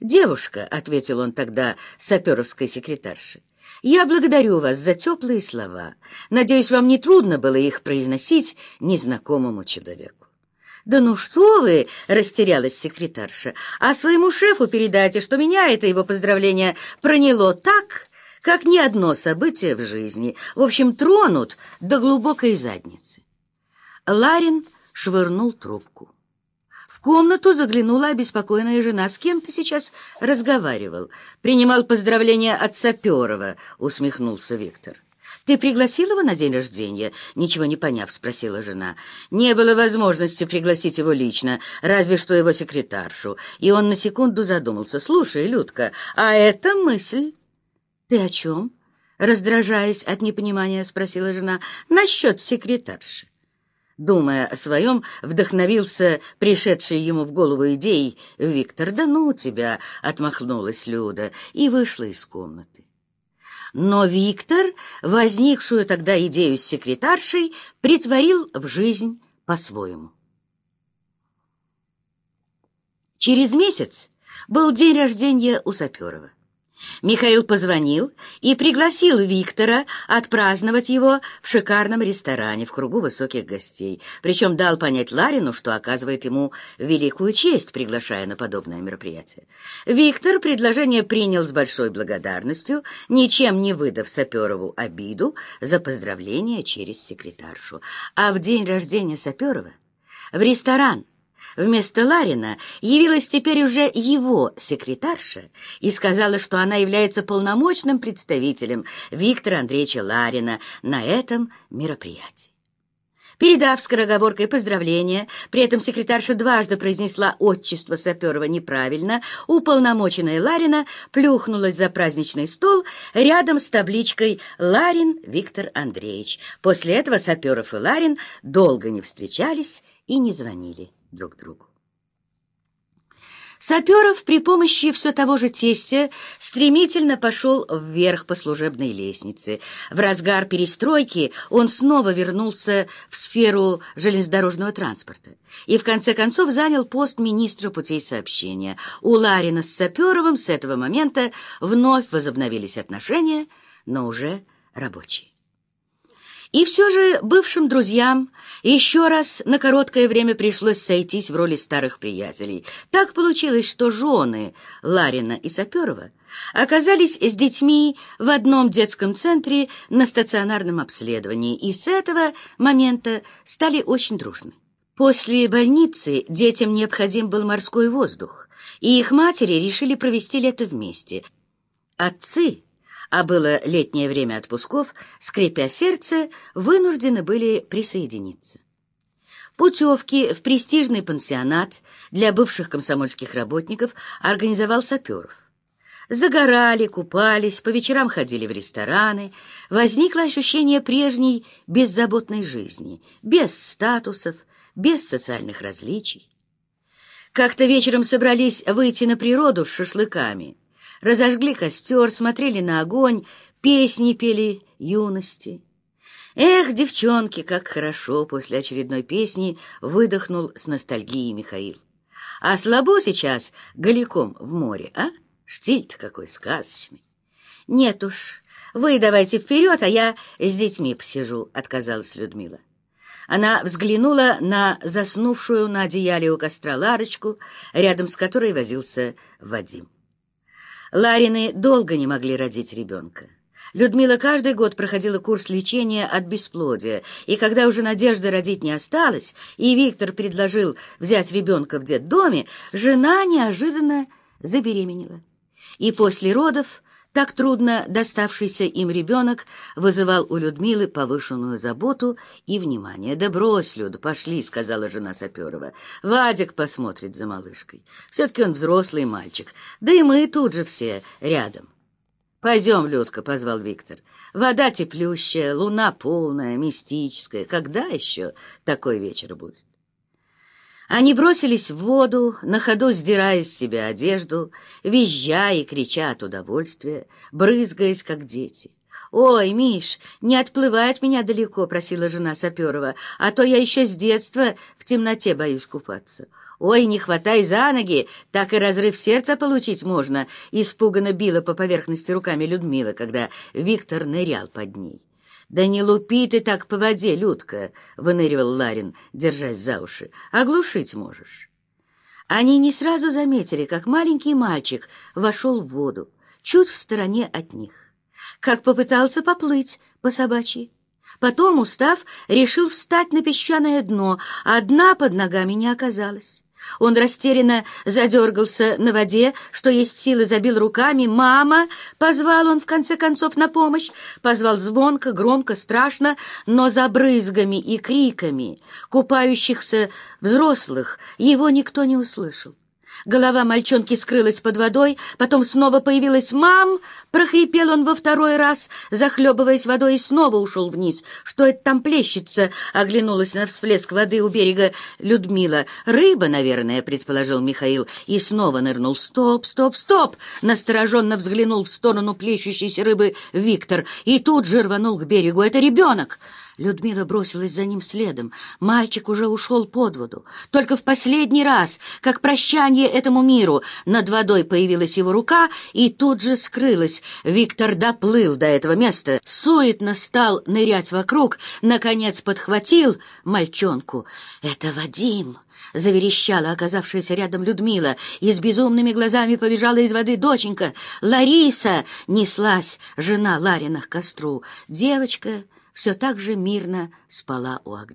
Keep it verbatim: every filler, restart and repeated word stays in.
«Девушка», — ответил он тогда саперовской секретарше, — «я благодарю вас за теплые слова. Надеюсь, вам не трудно было их произносить незнакомому человеку». «Да ну что вы!» — растерялась секретарша. «А своему шефу передайте, что меня это его поздравление проняло так, как ни одно событие в жизни. В общем, тронут до глубокой задницы». Ларин швырнул трубку. В комнату заглянула обеспокоенная жена. «С кем ты сейчас разговаривал?» «Принимал поздравления от Саперова», — усмехнулся Виктор. «Ты пригласил его на день рождения?» Ничего не поняв, спросила жена. «Не было возможности пригласить его лично, разве что его секретаршу». И он на секунду задумался. «Слушай, Людка, а это мысль». «Ты о чем?» Раздражаясь от непонимания, спросила жена. «Насчет секретарши». Думая о своем, вдохновился пришедшей ему в голову идеей Виктор. «Да ну тебя!» — отмахнулась Люда и вышла из комнаты. Но Виктор возникшую тогда идею с секретаршей притворил в жизнь по-своему. Через месяц был день рождения у Саперова. Михаил позвонил и пригласил Виктора отпраздновать его в шикарном ресторане в кругу высоких гостей, причем дал понять Ларину, что оказывает ему великую честь, приглашая на подобное мероприятие. Виктор предложение принял с большой благодарностью, ничем не выдав Саперову обиду за поздравление через секретаршу. А в день рождения Саперова в ресторан вместо Ларина явилась теперь уже его секретарша и сказала, что она является полномочным представителем Виктора Андреевича Ларина на этом мероприятии. Передав скороговоркой поздравления, при этом секретарша дважды произнесла отчество Саперова неправильно, уполномоченная Ларина плюхнулась за праздничный стол рядом с табличкой «Ларин Виктор Андреевич». После этого Саперов и Ларин долго не встречались и не звонили друг другу. Саперов при помощи все того же тестя стремительно пошел вверх по служебной лестнице. В разгар перестройки он снова вернулся в сферу железнодорожного транспорта и в конце концов занял пост министра путей сообщения. У Ларина с Саперовым с этого момента вновь возобновились отношения, но уже рабочие. И все же бывшим друзьям еще раз на короткое время пришлось сойтись в роли старых приятелей. Так получилось, что жены Ларина и Саперова оказались с детьми в одном детском центре на стационарном обследовании, и с этого момента стали очень дружны. После больницы детям необходим был морской воздух, и их матери решили провести лето вместе. Отцы, а было летнее время отпусков, скрипя сердце, вынуждены были присоединиться. Путевки в престижный пансионат для бывших комсомольских работников организовал Саперов. Загорали, купались, по вечерам ходили в рестораны. Возникло ощущение прежней беззаботной жизни, без статусов, без социальных различий. Как-то вечером собрались выйти на природу с шашлыками. Разожгли костер, смотрели на огонь, песни пели юности. «Эх, девчонки, как хорошо!» — после очередной песни выдохнул с ностальгией Михаил. «А слабо сейчас голиком в море, а? Штиль-то какой сказочный!» «Нет уж, вы давайте вперед, а я с детьми посижу», — отказалась Людмила. Она взглянула на заснувшую на одеяле у костра Ларочку, рядом с которой возился Вадим. Ларины долго не могли родить ребенка. Людмила каждый год проходила курс лечения от бесплодия, и когда уже надежды родить не осталось, и Виктор предложил взять ребенка в детдоме, жена неожиданно забеременела. И после родов так трудно доставшийся им ребенок вызывал у Людмилы повышенную заботу и внимание. «Да брось, Люда, пошли», — сказала жена Саперова. «Вадик посмотрит за малышкой. Все-таки он взрослый мальчик. Да и мы тут же все рядом». «Пойдем, Людка», — позвал Виктор. «Вода теплющая, луна полная, мистическая. Когда еще такой вечер будет?» Они бросились в воду, на ходу сдирая с себя одежду, визжа и крича от удовольствия, брызгаясь, как дети. «Ой, Миш, не отплывай от меня далеко», — просила жена Саперова, «а то я еще с детства в темноте боюсь купаться». «Ой, не хватай за ноги, так и разрыв сердца получить можно», — испуганно била по поверхности руками Людмила, когда Виктор нырял под ней. «Да не лупи ты так по воде, Людка», — выныривал Ларин, держась за уши. «Оглушить можешь». Они не сразу заметили, как маленький мальчик вошел в воду, чуть в стороне от них, как попытался поплыть по собачьи. Потом, устав, решил встать на песчаное дно, а дна под ногами не оказалось. Он растерянно задергался на воде, что есть силы, забил руками. «Мама!» — позвал он, в конце концов, на помощь. Позвал звонко, громко, страшно, но за брызгами и криками купающихся взрослых его никто не услышал. Голова мальчонки скрылась под водой, потом снова появилась. «Мам!» — прохрипел он во второй раз, захлебываясь водой, и снова ушел вниз. «Что это там плещется?» — оглянулась на всплеск воды у берега Людмила. «Рыба, наверное», — предположил Михаил, и снова нырнул. «Стоп, стоп, стоп!» — настороженно взглянул в сторону плещущейся рыбы Виктор и тут же рванул к берегу. «Это ребенок!» Людмила бросилась за ним следом. Мальчик уже ушел под воду. Только в последний раз, как прощание этому миру, над водой появилась его рука и тут же скрылась. Виктор доплыл до этого места, суетно стал нырять вокруг, наконец подхватил мальчонку. «Это Вадим!» — заверещала оказавшаяся рядом Людмила, и с безумными глазами побежала из воды доченька. «Лариса!» — неслась жена Ларина к костру. Девочка все так же мирно спала у огня.